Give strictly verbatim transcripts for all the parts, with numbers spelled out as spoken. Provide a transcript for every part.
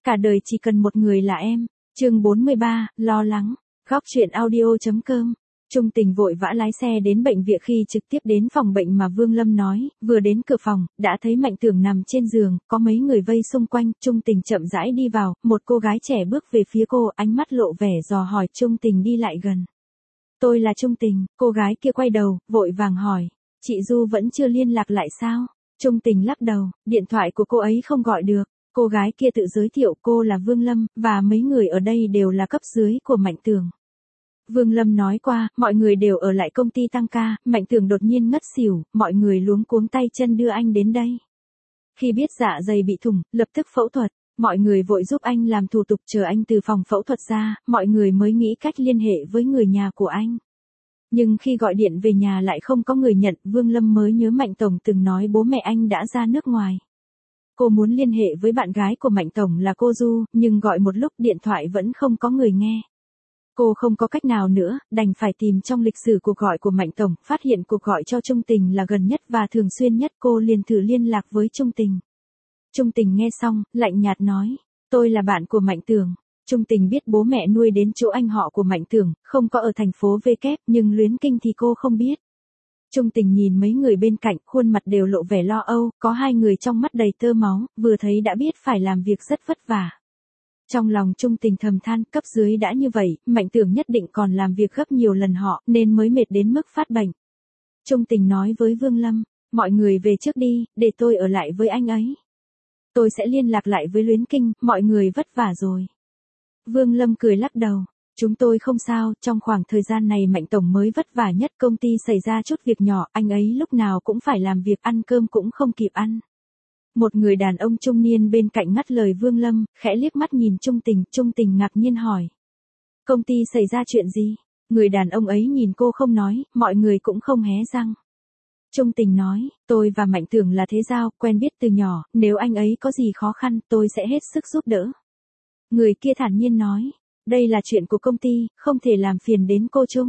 cả đời chỉ cần một người là em. Chương bốn mươi ba, lo lắng. Góc truyện audio.com. Trung Tình vội vã lái xe đến bệnh viện. Khi trực tiếp đến phòng bệnh mà Vương Lâm nói, vừa đến cửa phòng, đã thấy Mạnh Tưởng nằm trên giường, có mấy người vây xung quanh. Trung Tình chậm rãi đi vào, một cô gái trẻ bước về phía cô, ánh mắt lộ vẻ dò hỏi. Trung Tình đi lại gần. Tôi là Trung Tình. Cô gái kia quay đầu, vội vàng hỏi, chị Du vẫn chưa liên lạc lại sao? Trung Tình lắc đầu, điện thoại của cô ấy không gọi được. Cô gái kia tự giới thiệu cô là Vương Lâm, và mấy người ở đây đều là cấp dưới của Mạnh Tưởng. Vương Lâm nói qua, mọi người đều ở lại công ty tăng ca. Mạnh Tưởng đột nhiên ngất xỉu, mọi người luống cuống tay chân đưa anh đến đây. Khi biết dạ dày bị thủng, lập tức phẫu thuật, mọi người vội giúp anh làm thủ tục. Chờ anh từ phòng phẫu thuật ra, mọi người mới nghĩ cách liên hệ với người nhà của anh. Nhưng khi gọi điện về nhà lại không có người nhận. Vương Lâm mới nhớ Mạnh Tổng từng nói bố mẹ anh đã ra nước ngoài. Cô muốn liên hệ với bạn gái của Mạnh Tổng là cô Du, nhưng gọi một lúc điện thoại vẫn không có người nghe. Cô không có cách nào nữa, đành phải tìm trong lịch sử cuộc gọi của Mạnh Tổng, phát hiện cuộc gọi cho Trung Tình là gần nhất và thường xuyên nhất. Cô liền thử liên lạc với Trung Tình. Trung Tình nghe xong, lạnh nhạt nói, tôi là bạn của Mạnh Tưởng. Trung Tình biết bố mẹ nuôi đến chỗ anh họ của Mạnh Tưởng, không có ở thành phố V kép, nhưng Luyến Kinh thì cô không biết. Trung Tình nhìn mấy người bên cạnh, khuôn mặt đều lộ vẻ lo âu, có hai người trong mắt đầy tơ máu, vừa thấy đã biết phải làm việc rất vất vả. Trong lòng Trung Tình thầm than, cấp dưới đã như vậy, Mạnh Tưởng nhất định còn làm việc gấp nhiều lần họ, nên mới mệt đến mức phát bệnh. Trung Tình nói với Vương Lâm, mọi người về trước đi, để tôi ở lại với anh ấy. Tôi sẽ liên lạc lại với Luyến Kinh, mọi người vất vả rồi. Vương Lâm cười lắc đầu. Chúng tôi không sao, trong khoảng thời gian này Mạnh Tổng mới vất vả nhất, công ty xảy ra chút việc nhỏ, anh ấy lúc nào cũng phải làm việc, ăn cơm cũng không kịp ăn. Một người đàn ông trung niên bên cạnh ngắt lời Vương Lâm, khẽ liếc mắt nhìn Trung Tình. Trung Tình ngạc nhiên hỏi, công ty xảy ra chuyện gì? Người đàn ông ấy nhìn cô không nói, mọi người cũng không hé răng. Trung Tình nói, tôi và Mạnh Tưởng là thế giao, quen biết từ nhỏ, nếu anh ấy có gì khó khăn, tôi sẽ hết sức giúp đỡ. Người kia thản nhiên nói, đây là chuyện của công ty, không thể làm phiền đến cô Trung.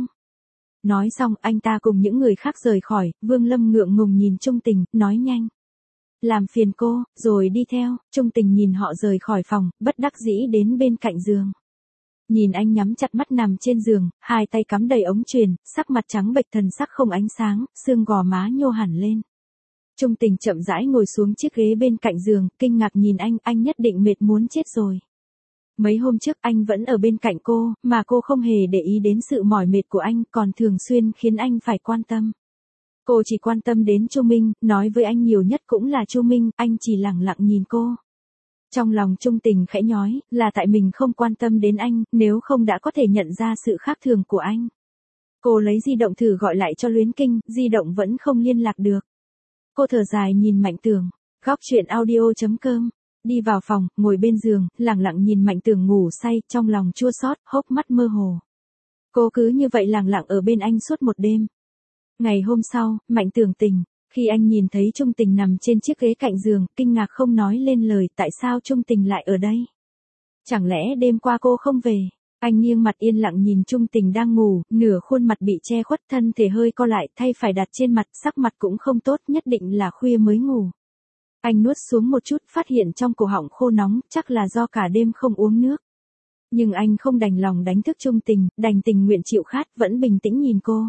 Nói xong, anh ta cùng những người khác rời khỏi. Vương Lâm ngượng ngùng nhìn Trung Tình, nói nhanh, làm phiền cô, rồi đi theo. Trung Tình nhìn họ rời khỏi phòng, bất đắc dĩ đến bên cạnh giường. Nhìn anh nhắm chặt mắt nằm trên giường, hai tay cắm đầy ống truyền, sắc mặt trắng bệch, thần sắc không ánh sáng, xương gò má nhô hẳn lên. Trung Tình chậm rãi ngồi xuống chiếc ghế bên cạnh giường, kinh ngạc nhìn anh, anh nhất định mệt muốn chết rồi. Mấy hôm trước anh vẫn ở bên cạnh cô, mà cô không hề để ý đến sự mỏi mệt của anh, còn thường xuyên khiến anh phải quan tâm. Cô chỉ quan tâm đến Chu Minh, nói với anh nhiều nhất cũng là Chu Minh, anh chỉ lẳng lặng nhìn cô. Trong lòng Trung Tình khẽ nhói, là tại mình không quan tâm đến anh, nếu không đã có thể nhận ra sự khác thường của anh. Cô lấy di động thử gọi lại cho Luyến Kinh, di động vẫn không liên lạc được. Cô thở dài nhìn Mạnh Tưởng. Góc truyện audio.com. Đi vào phòng, ngồi bên giường, lặng lặng nhìn Mạnh Tưởng ngủ say, trong lòng chua xót, hốc mắt mơ hồ. Cô cứ như vậy lặng lặng ở bên anh suốt một đêm. Ngày hôm sau, Mạnh Tưởng tỉnh, khi anh nhìn thấy Trung Tình nằm trên chiếc ghế cạnh giường, kinh ngạc không nói lên lời, tại sao Trung Tình lại ở đây? Chẳng lẽ đêm qua cô không về? Anh nghiêng mặt yên lặng nhìn Trung Tình đang ngủ, nửa khuôn mặt bị che khuất, thân thể hơi co lại, thay phải đặt trên mặt, sắc mặt cũng không tốt, nhất định là khuya mới ngủ. Anh nuốt xuống một chút, phát hiện trong cổ họng khô nóng, chắc là do cả đêm không uống nước. Nhưng anh không đành lòng đánh thức Trung Tình, đành tình nguyện chịu khát, vẫn bình tĩnh nhìn cô.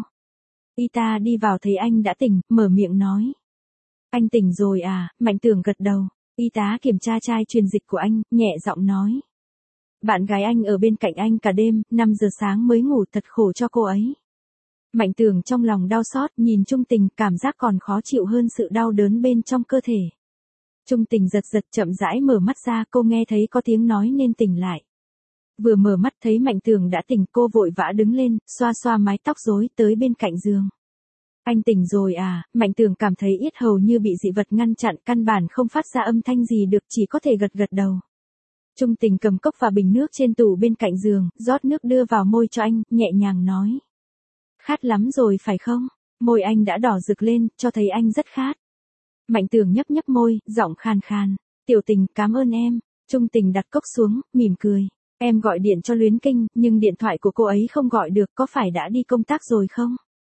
Y tá đi vào thấy anh đã tỉnh, mở miệng nói. Anh tỉnh rồi à? Mạnh Tưởng gật đầu. Y tá kiểm tra chai truyền dịch của anh, nhẹ giọng nói. Bạn gái anh ở bên cạnh anh cả đêm, năm giờ sáng mới ngủ, thật khổ cho cô ấy. Mạnh Tưởng trong lòng đau xót, nhìn Trung Tình, cảm giác còn khó chịu hơn sự đau đớn bên trong cơ thể. Trung Tình giật giật chậm rãi mở mắt ra, cô nghe thấy có tiếng nói nên tỉnh lại. Vừa mở mắt thấy Mạnh Tưởng đã tỉnh, cô vội vã đứng lên, xoa xoa mái tóc rối, tới bên cạnh giường. Anh tỉnh rồi à? Mạnh Tưởng cảm thấy yết hầu như bị dị vật ngăn chặn, căn bản không phát ra âm thanh gì được, chỉ có thể gật gật đầu. Trung Tình cầm cốc và bình nước trên tủ bên cạnh giường, rót nước đưa vào môi cho anh, nhẹ nhàng nói. Khát lắm rồi phải không? Môi anh đã đỏ rực lên, cho thấy anh rất khát. Mạnh Tưởng nhấp nhấp môi, giọng khàn khàn. Tiểu Tình, cảm ơn em. Trung Tình đặt cốc xuống, mỉm cười. Em gọi điện cho Luyến Kinh, nhưng điện thoại của cô ấy không gọi được, có phải đã đi công tác rồi không?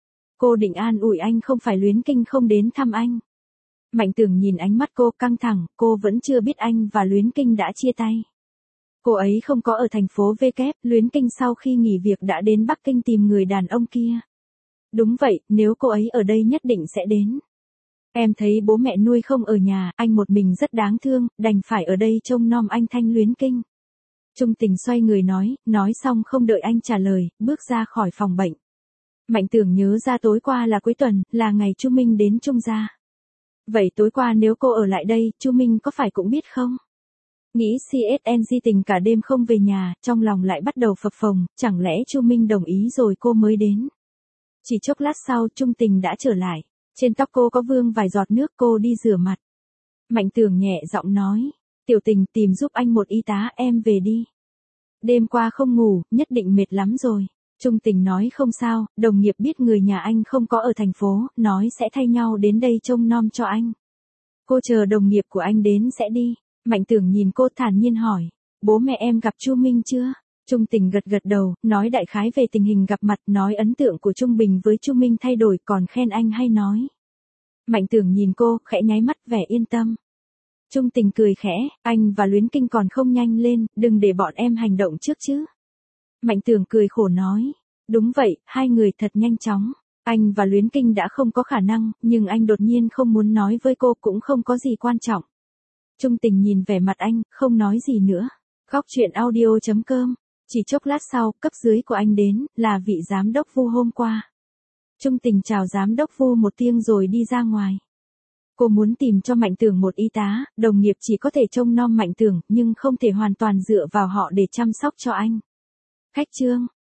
Cô định an ủi anh, không phải Luyến Kinh không đến thăm anh. Mạnh Tưởng nhìn ánh mắt cô căng thẳng, cô vẫn chưa biết anh và Luyến Kinh đã chia tay. Cô ấy không có ở thành phố V kép, Luyến Kinh sau khi nghỉ việc đã đến Bắc Kinh tìm người đàn ông kia. Đúng vậy, nếu cô ấy ở đây nhất định sẽ đến. Em thấy bố mẹ nuôi không ở nhà, anh một mình rất đáng thương, đành phải ở đây trông nom anh Thanh Luyến Kinh. Trung Tình xoay người nói, nói xong không đợi anh trả lời, bước ra khỏi phòng bệnh. Mạnh Tưởng nhớ ra tối qua là cuối tuần, là ngày Chu Minh đến Trung gia. Vậy tối qua nếu cô ở lại đây, Chu Minh có phải cũng biết không? Nghĩ xê ét en giê tình cả đêm không về nhà, trong lòng lại bắt đầu phập phồng, chẳng lẽ Chu Minh đồng ý rồi cô mới đến. Chỉ chốc lát sau, Trung Tình đã trở lại. Trên tóc cô có vương vài giọt nước, cô đi rửa mặt. Mạnh Tưởng nhẹ giọng nói, Tiểu Tình tìm giúp anh một y tá, em về đi. Đêm qua không ngủ, nhất định mệt lắm rồi. Trung Tình nói không sao, đồng nghiệp biết người nhà anh không có ở thành phố, nói sẽ thay nhau đến đây trông nom cho anh. Cô chờ đồng nghiệp của anh đến sẽ đi. Mạnh Tưởng nhìn cô thản nhiên hỏi, bố mẹ em gặp Chu Minh chưa? Trung Tình gật gật đầu, nói đại khái về tình hình gặp mặt, nói ấn tượng của Trung Bình với Chu Minh thay đổi, còn khen anh hay nói. Mạnh Tưởng nhìn cô, khẽ nháy mắt vẻ yên tâm. Trung Tình cười khẽ, anh và Luyến Kinh còn không nhanh lên, đừng để bọn em hành động trước chứ. Mạnh Tưởng cười khổ nói, đúng vậy, hai người thật nhanh chóng. Anh và Luyến Kinh đã không có khả năng, nhưng anh đột nhiên không muốn nói với cô cũng không có gì quan trọng. Trung Tình nhìn vẻ mặt anh, không nói gì nữa. Góc truyện audio chấm com. Chỉ chốc lát sau, cấp dưới của anh đến, là vị giám đốc Vu hôm qua. Trung Tình chào giám đốc Vu một tiếng rồi đi ra ngoài. Cô muốn tìm cho Mạnh Tưởng một y tá, đồng nghiệp chỉ có thể trông nom Mạnh Tưởng, nhưng không thể hoàn toàn dựa vào họ để chăm sóc cho anh. Khách trương.